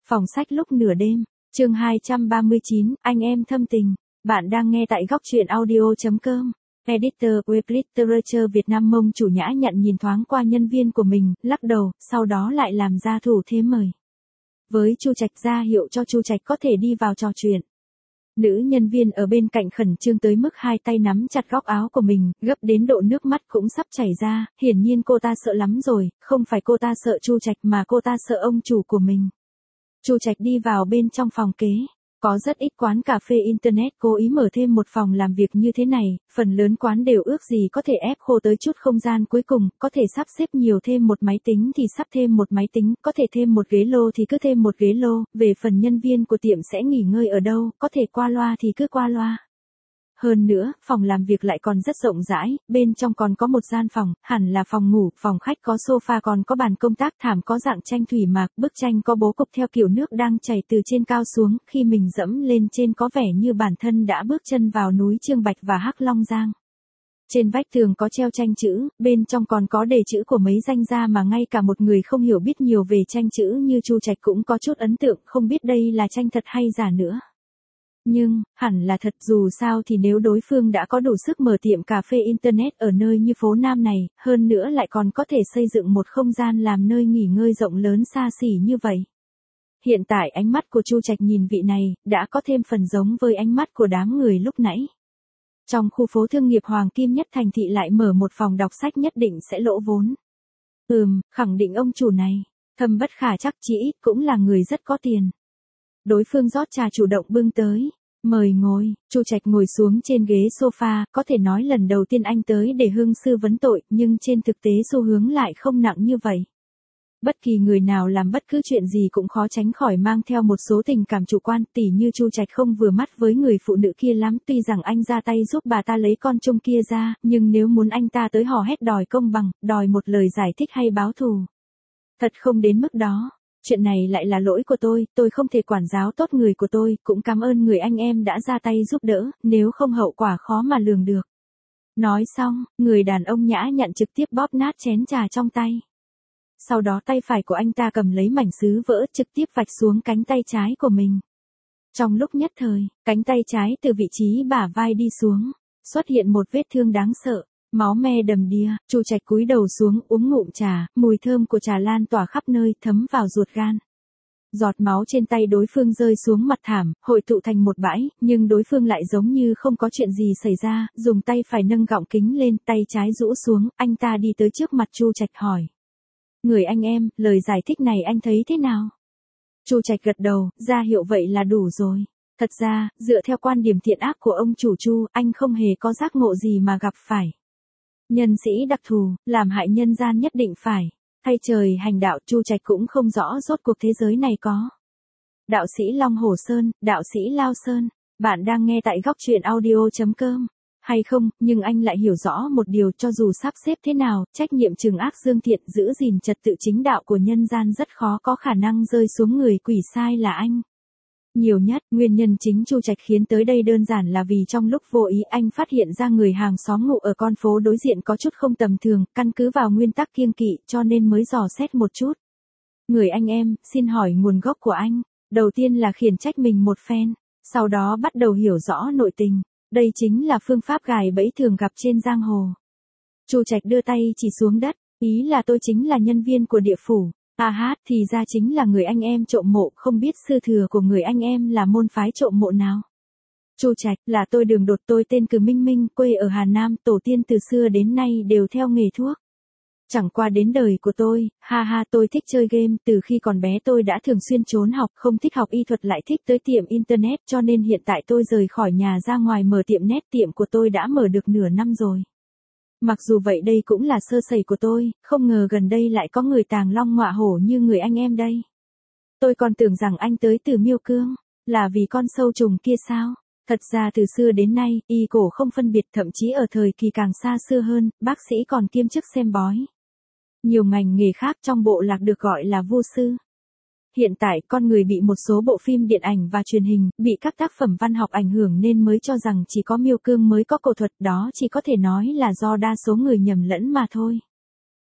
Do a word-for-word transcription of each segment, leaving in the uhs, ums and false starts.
Phòng sách lúc nửa đêm, chương hai trăm ba mươi chín, anh em thâm tình. Bạn đang nghe tại góc truyện audio.com. Editor Web Literature Việt Nam Mông chủ nhã nhận nhìn thoáng qua nhân viên của mình, lắc đầu, sau đó lại làm ra thủ thế mời. Với Chu Trạch ra hiệu cho Chu Trạch có thể đi vào trò chuyện. Nữ nhân viên ở bên cạnh khẩn trương tới mức hai tay nắm chặt góc áo của mình, gấp đến độ nước mắt cũng sắp chảy ra, hiển nhiên cô ta sợ lắm rồi, không phải cô ta sợ Chu Trạch mà cô ta sợ ông chủ của mình. Chu Trạch đi vào bên trong phòng kế. Có rất ít quán cà phê Internet cố ý mở thêm một phòng làm việc như thế này, phần lớn quán đều ước gì có thể ép khô tới chút không gian cuối cùng, có thể sắp xếp nhiều thêm một máy tính thì sắp thêm một máy tính, có thể thêm một ghế lô thì cứ thêm một ghế lô, về phần nhân viên của tiệm sẽ nghỉ ngơi ở đâu, có thể qua loa thì cứ qua loa. Hơn nữa, phòng làm việc lại còn rất rộng rãi, bên trong còn có một gian phòng, hẳn là phòng ngủ, phòng khách có sofa còn có bàn công tác thảm có dạng tranh thủy mạc, bức tranh có bố cục theo kiểu nước đang chảy từ trên cao xuống, khi mình dẫm lên trên có vẻ như bản thân đã bước chân vào núi Trương Bạch và Hắc Long Giang. Trên vách tường có treo tranh chữ, bên trong còn có đề chữ của mấy danh gia mà ngay cả một người không hiểu biết nhiều về tranh chữ như Chu Trạch cũng có chút ấn tượng, không biết đây là tranh thật hay giả nữa. Nhưng, hẳn là thật, dù sao thì nếu đối phương đã có đủ sức mở tiệm cà phê Internet ở nơi như phố Nam này, hơn nữa lại còn có thể xây dựng một không gian làm nơi nghỉ ngơi rộng lớn xa xỉ như vậy. Hiện tại ánh mắt của Chu Trạch nhìn vị này, đã có thêm phần giống với ánh mắt của đám người lúc nãy. Trong khu phố thương nghiệp Hoàng Kim nhất thành thị lại mở một phòng đọc sách nhất định sẽ lỗ vốn. Ừm, khẳng định ông chủ này, thâm bất khả chắc chỉ ít cũng là người rất có tiền. Đối phương rót trà chủ động bưng tới. Mời ngồi, Chu Trạch ngồi xuống trên ghế sofa, có thể nói lần đầu tiên anh tới để hương sư vấn tội, nhưng trên thực tế xu hướng lại không nặng như vậy. Bất kỳ người nào làm bất cứ chuyện gì cũng khó tránh khỏi mang theo một số tình cảm chủ quan, tỉ như Chu Trạch không vừa mắt với người phụ nữ kia lắm, tuy rằng anh ra tay giúp bà ta lấy con chung kia ra, nhưng nếu muốn anh ta tới hò hét đòi công bằng, đòi một lời giải thích hay báo thù. Thật không đến mức đó. Chuyện này lại là lỗi của tôi, tôi không thể quản giáo tốt người của tôi, cũng cảm ơn người anh em đã ra tay giúp đỡ, nếu không hậu quả khó mà lường được. Nói xong, người đàn ông nhã nhặn trực tiếp bóp nát chén trà trong tay. Sau đó tay phải của anh ta cầm lấy mảnh sứ vỡ trực tiếp vạch xuống cánh tay trái của mình. Trong lúc nhất thời, cánh tay trái từ vị trí bả vai đi xuống, xuất hiện một vết thương đáng sợ. Máu me đầm đìa, Chu Trạch cúi đầu xuống uống ngụm trà, mùi thơm của trà lan tỏa khắp nơi thấm vào ruột gan. Giọt máu trên tay đối phương rơi xuống mặt thảm, hội tụ thành một bãi, nhưng đối phương lại giống như không có chuyện gì xảy ra, dùng tay phải nâng gọng kính lên, tay trái rũ xuống, anh ta đi tới trước mặt Chu Trạch hỏi. Người anh em, lời giải thích này anh thấy thế nào? Chu Trạch gật đầu, ra hiệu vậy là đủ rồi. Thật ra, dựa theo quan điểm thiện ác của ông chủ Chu, anh không hề có giác ngộ gì mà gặp phải. Nhân sĩ đặc thù, làm hại nhân gian nhất định phải. Thay trời hành đạo, Chu Trạch cũng không rõ rốt cuộc thế giới này có. Đạo sĩ Long Hổ Sơn, đạo sĩ Lao Sơn, bạn đang nghe tại góc truyện audio.com. Hay không, nhưng anh lại hiểu rõ một điều, cho dù sắp xếp thế nào, trách nhiệm trừng ác dương thiện giữ gìn trật tự chính đạo của nhân gian rất khó có khả năng rơi xuống người quỷ sai là anh. Nhiều nhất, nguyên nhân chính Chu Trạch khiến tới đây đơn giản là vì trong lúc vô ý anh phát hiện ra người hàng xóm ngụ ở con phố đối diện có chút không tầm thường, căn cứ vào nguyên tắc kiêng kỵ cho nên mới dò xét một chút. Người anh em, xin hỏi nguồn gốc của anh. Đầu tiên là khiển trách mình một phen, sau đó bắt đầu hiểu rõ nội tình. Đây chính là phương pháp gài bẫy thường gặp trên giang hồ. Chu Trạch đưa tay chỉ xuống đất, ý là tôi chính là nhân viên của địa phủ. À hát, thì ra chính là người anh em trộm mộ, không biết sư thừa của người anh em là môn phái trộm mộ nào. Chu Trạch, là tôi Đường Đột, tôi tên Cừ Minh Minh, quê ở Hà Nam, tổ tiên từ xưa đến nay đều theo nghề thuốc. Chẳng qua đến đời của tôi, ha ha, tôi thích chơi game, từ khi còn bé tôi đã thường xuyên trốn học, không thích học y thuật lại thích tới tiệm Internet, cho nên hiện tại tôi rời khỏi nhà ra ngoài mở tiệm net, tiệm của tôi đã mở được nửa năm rồi. Mặc dù vậy đây cũng là sơ sẩy của tôi, không ngờ gần đây lại có người tàng long ngọa hổ như người anh em đây. Tôi còn tưởng rằng anh tới từ Miêu Cương, là vì con sâu trùng kia sao? Thật ra từ xưa đến nay, y cổ không phân biệt, thậm chí ở thời kỳ càng xa xưa hơn, bác sĩ còn kiêm chức xem bói. Nhiều ngành nghề khác trong bộ lạc được gọi là vu sư. Hiện tại, con người bị một số bộ phim điện ảnh và truyền hình, bị các tác phẩm văn học ảnh hưởng nên mới cho rằng chỉ có Miêu Cương mới có cổ thuật, đó chỉ có thể nói là do đa số người nhầm lẫn mà thôi.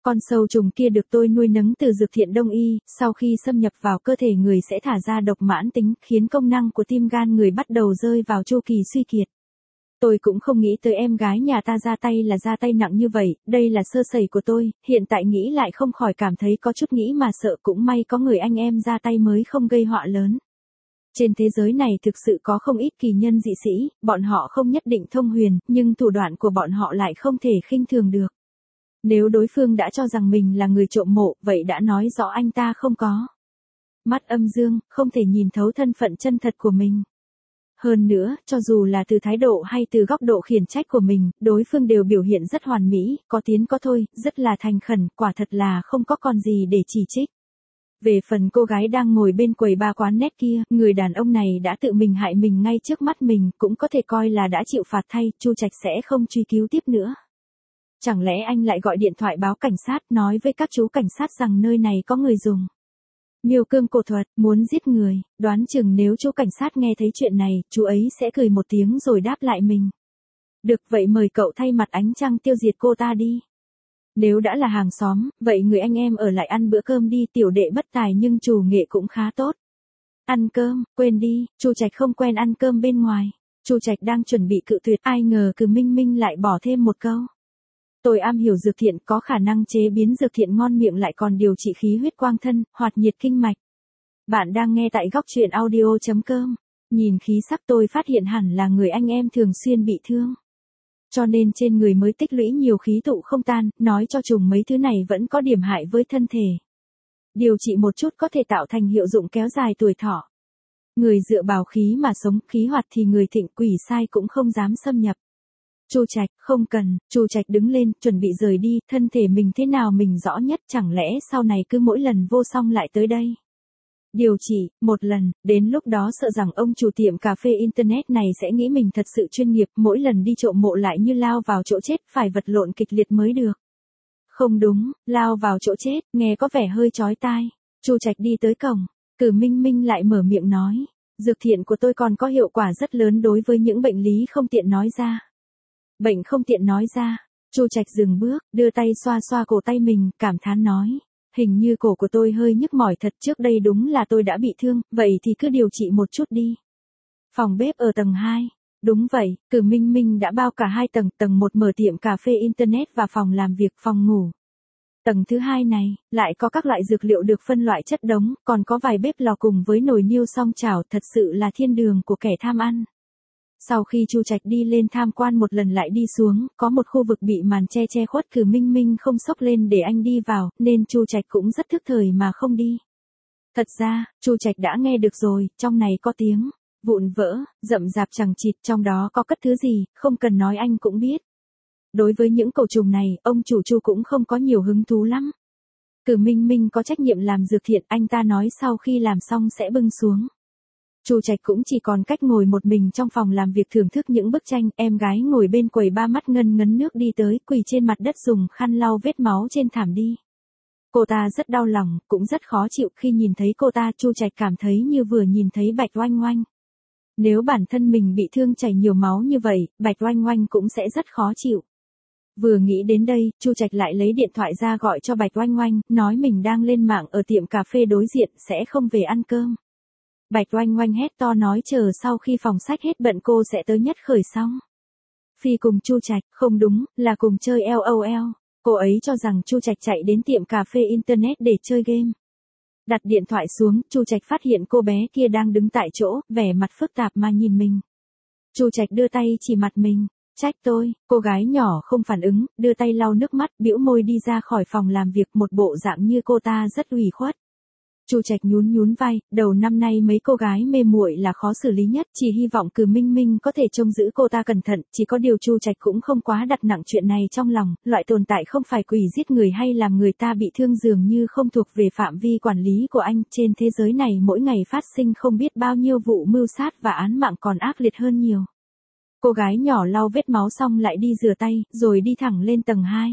Con sâu trùng kia được tôi nuôi nấng từ dược thiện đông y, sau khi xâm nhập vào cơ thể người sẽ thả ra độc mãn tính, khiến công năng của tim gan người bắt đầu rơi vào chu kỳ suy kiệt. Tôi cũng không nghĩ tới em gái nhà ta ra tay là ra tay nặng như vậy, đây là sơ sẩy của tôi, hiện tại nghĩ lại không khỏi cảm thấy có chút nghĩ mà sợ, cũng may có người anh em ra tay mới không gây họa lớn. Trên thế giới này thực sự có không ít kỳ nhân dị sĩ, bọn họ không nhất định thông huyền, nhưng thủ đoạn của bọn họ lại không thể khinh thường được. Nếu đối phương đã cho rằng mình là người trộm mộ, vậy đã nói rõ anh ta không có mắt âm dương, không thể nhìn thấu thân phận chân thật của mình. Hơn nữa, cho dù là từ thái độ hay từ góc độ khiển trách của mình, đối phương đều biểu hiện rất hoàn mỹ, có tiến có thôi, rất là thành khẩn, quả thật là không có còn gì để chỉ trích. Về phần cô gái đang ngồi bên quầy ba quán nét kia, người đàn ông này đã tự mình hại mình ngay trước mắt mình, cũng có thể coi là đã chịu phạt thay, Chu Trạch sẽ không truy cứu tiếp nữa. Chẳng lẽ anh lại gọi điện thoại báo cảnh sát, nói với các chú cảnh sát rằng nơi này có người dùng miêu cương cổ thuật, muốn giết người, đoán chừng nếu chú cảnh sát nghe thấy chuyện này, chú ấy sẽ cười một tiếng rồi đáp lại mình. Được, vậy mời cậu thay mặt ánh trăng tiêu diệt cô ta đi. Nếu đã là hàng xóm, vậy người anh em ở lại ăn bữa cơm đi, tiểu đệ bất tài nhưng chủ nghệ cũng khá tốt. Ăn cơm, quên đi, Chu Trạch không quen ăn cơm bên ngoài. Chu Trạch đang chuẩn bị cự tuyệt, ai ngờ Cừ Minh Minh lại bỏ thêm một câu. Tôi am hiểu dược thiện, có khả năng chế biến dược thiện ngon miệng, lại còn điều trị khí huyết quang thân, hoạt nhiệt kinh mạch. Bạn đang nghe tại góc truyện audio chấm com. Nhìn khí sắc tôi phát hiện hẳn là người anh em thường xuyên bị thương. Cho nên trên người mới tích lũy nhiều khí tụ không tan, nói cho trùng mấy thứ này vẫn có điểm hại với thân thể. Điều trị một chút có thể tạo thành hiệu dụng kéo dài tuổi thọ. Người dựa vào khí mà sống, khí hoạt thì người thịnh, quỷ sai cũng không dám xâm nhập. Chu Trạch, không cần, Chu Trạch đứng lên, chuẩn bị rời đi, thân thể mình thế nào mình rõ nhất, chẳng lẽ sau này cứ mỗi lần vô song lại tới đây. Điều trị, một lần, đến lúc đó sợ rằng ông chủ tiệm cà phê Internet này sẽ nghĩ mình thật sự chuyên nghiệp, mỗi lần đi trộm mộ lại như lao vào chỗ chết, phải vật lộn kịch liệt mới được. Không đúng, lao vào chỗ chết, nghe có vẻ hơi chói tai. Chu Trạch đi tới cổng, Cừ Minh Minh lại mở miệng nói, dược thiện của tôi còn có hiệu quả rất lớn đối với những bệnh lý không tiện nói ra. Bệnh không tiện nói ra, Chu Trạch dừng bước, đưa tay xoa xoa cổ tay mình, cảm thán nói. Hình như cổ của tôi hơi nhức mỏi thật, trước đây đúng là tôi đã bị thương, vậy thì cứ điều trị một chút đi. Phòng bếp ở tầng hai. Đúng vậy, Cừ Minh Minh đã bao cả hai tầng, tầng một mở tiệm cà phê Internet và phòng làm việc, phòng ngủ. Tầng thứ hai này, lại có các loại dược liệu được phân loại chất đống, còn có vài bếp lò cùng với nồi niêu song chảo, thật sự là thiên đường của kẻ tham ăn. Sau khi Chu Trạch đi lên tham quan một lần lại đi xuống, có một khu vực bị màn che che khuất, Cừ Minh Minh không xốc lên để anh đi vào, nên Chu Trạch cũng rất thức thời mà không đi. Thật ra, Chu Trạch đã nghe được rồi, trong này có tiếng vụn vỡ, rậm rạp chằng chịt, trong đó có cất thứ gì, không cần nói anh cũng biết. Đối với những cẩu trùng này, ông chủ Chu cũng không có nhiều hứng thú lắm. Cừ Minh Minh có trách nhiệm làm dược thiện, anh ta nói sau khi làm xong sẽ bưng xuống. Chu Trạch cũng chỉ còn cách ngồi một mình trong phòng làm việc thưởng thức những bức tranh, em gái ngồi bên quầy ba mắt ngân ngấn nước đi tới, quỳ trên mặt đất dùng khăn lau vết máu trên thảm đi. Cô ta rất đau lòng, cũng rất khó chịu, khi nhìn thấy cô ta, Chu Trạch cảm thấy như vừa nhìn thấy Bạch Oanh Oanh. Nếu bản thân mình bị thương chảy nhiều máu như vậy, Bạch Oanh Oanh cũng sẽ rất khó chịu. Vừa nghĩ đến đây, Chu Trạch lại lấy điện thoại ra gọi cho Bạch Oanh Oanh, nói mình đang lên mạng ở tiệm cà phê đối diện, sẽ không về ăn cơm. Bạch Oanh Oanh hét to nói chờ sau khi phòng sách hết bận cô sẽ tới nhất khởi xong. Phi cùng Chu Trạch, không đúng, là cùng chơi LOL. Cô ấy cho rằng Chu Trạch chạy đến tiệm cà phê Internet để chơi game. Đặt điện thoại xuống, Chu Trạch phát hiện cô bé kia đang đứng tại chỗ, vẻ mặt phức tạp mà nhìn mình. Chu Trạch đưa tay chỉ mặt mình, trách tôi, cô gái nhỏ không phản ứng, đưa tay lau nước mắt, bĩu môi đi ra khỏi phòng làm việc, một bộ dạng như cô ta rất ủy khuất. Chu Trạch nhún nhún vai, đầu năm nay mấy cô gái mê muội là khó xử lý nhất, chỉ hy vọng Cừ Minh Minh có thể trông giữ cô ta cẩn thận, chỉ có điều Chu Trạch cũng không quá đặt nặng chuyện này trong lòng, loại tồn tại không phải quỷ giết người hay làm người ta bị thương dường như không thuộc về phạm vi quản lý của anh, trên thế giới này mỗi ngày phát sinh không biết bao nhiêu vụ mưu sát và án mạng còn ác liệt hơn nhiều. Cô gái nhỏ lau vết máu xong lại đi rửa tay, rồi đi thẳng lên tầng hai.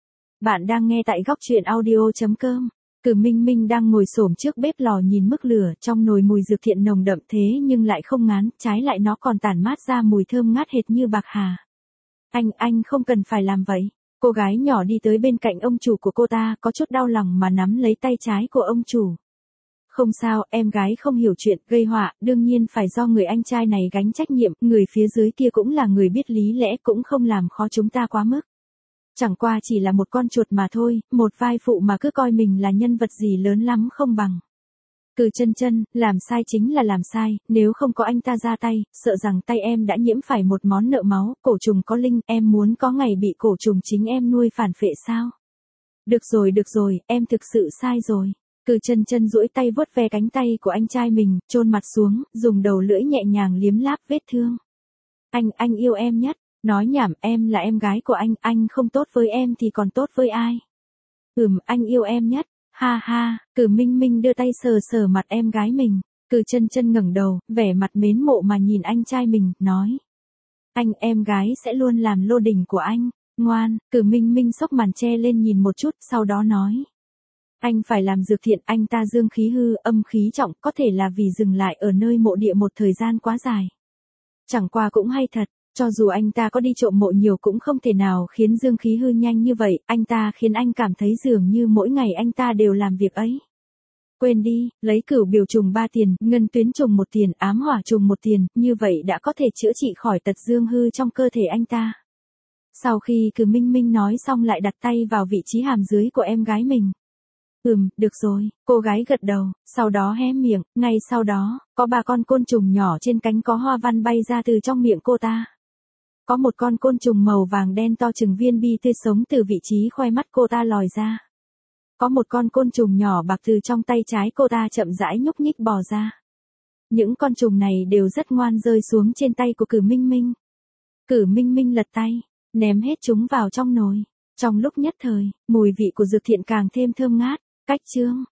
Bạn đang nghe tại góc truyện audio chấm com. Cừ Minh Minh đang ngồi xổm trước bếp lò nhìn mức lửa, trong nồi mùi dược thiện nồng đậm thế nhưng lại không ngán, trái lại nó còn tản mát ra mùi thơm ngát hệt như bạc hà. Anh, anh không cần phải làm vậy. Cô gái nhỏ đi tới bên cạnh ông chủ của cô ta, có chút đau lòng mà nắm lấy tay trái của ông chủ. Không sao, em gái không hiểu chuyện, gây họa, đương nhiên phải do người anh trai này gánh trách nhiệm, người phía dưới kia cũng là người biết lý lẽ, cũng không làm khó chúng ta quá mức. Chẳng qua chỉ là một con chuột mà thôi, một vai phụ mà cứ coi mình là nhân vật gì lớn lắm không bằng. Cừ chân chân, làm sai chính là làm sai, nếu không có anh ta ra tay, sợ rằng tay em đã nhiễm phải một món nợ máu, cổ trùng có linh, em muốn có ngày bị cổ trùng chính em nuôi phản phệ sao? Được rồi được rồi, em thực sự sai rồi. Cừ chân chân duỗi tay vuốt ve cánh tay của anh trai mình, chôn mặt xuống, dùng đầu lưỡi nhẹ nhàng liếm láp vết thương. Anh, anh yêu em nhất, nói nhảm, em là em gái của anh, anh không tốt với em thì còn tốt với ai? Ừm, anh yêu em nhất. Ha ha, Cừ Minh Minh đưa tay sờ sờ mặt em gái mình. Cừ chân chân ngẩng đầu, vẻ mặt mến mộ mà nhìn anh trai mình, nói. Anh, em gái sẽ luôn làm lô đình của anh. Ngoan, Cừ Minh Minh xốc màn che lên nhìn một chút, sau đó nói. Anh phải làm dược thiện, anh ta dương khí hư, âm khí trọng, có thể là vì dừng lại ở nơi mộ địa một thời gian quá dài. Chẳng qua cũng hay thật. Cho dù anh ta có đi trộm mộ nhiều cũng không thể nào khiến dương khí hư nhanh như vậy, anh ta khiến anh cảm thấy dường như mỗi ngày anh ta đều làm việc ấy. Quên đi, lấy cửu biểu trùng ba tiền, ngân tuyến trùng một tiền, ám hỏa trùng một tiền, như vậy đã có thể chữa trị khỏi tật dương hư trong cơ thể anh ta. Sau khi Cừ Minh Minh nói xong lại đặt tay vào vị trí hàm dưới của em gái mình. Ừm, được rồi, cô gái gật đầu, sau đó hé miệng, ngay sau đó, có ba con côn trùng nhỏ trên cánh có hoa văn bay ra từ trong miệng cô ta. Có một con côn trùng màu vàng đen to chừng viên bi tươi sống từ vị trí khoe mắt cô ta lòi ra. Có một con côn trùng nhỏ bạc từ trong tay trái cô ta chậm rãi nhúc nhích bò ra. Những con trùng này đều rất ngoan rơi xuống trên tay của Cử Minh Minh. Cử Minh Minh lật tay, ném hết chúng vào trong nồi. Trong lúc nhất thời, mùi vị của dược thiện càng thêm thơm ngát. Cách chương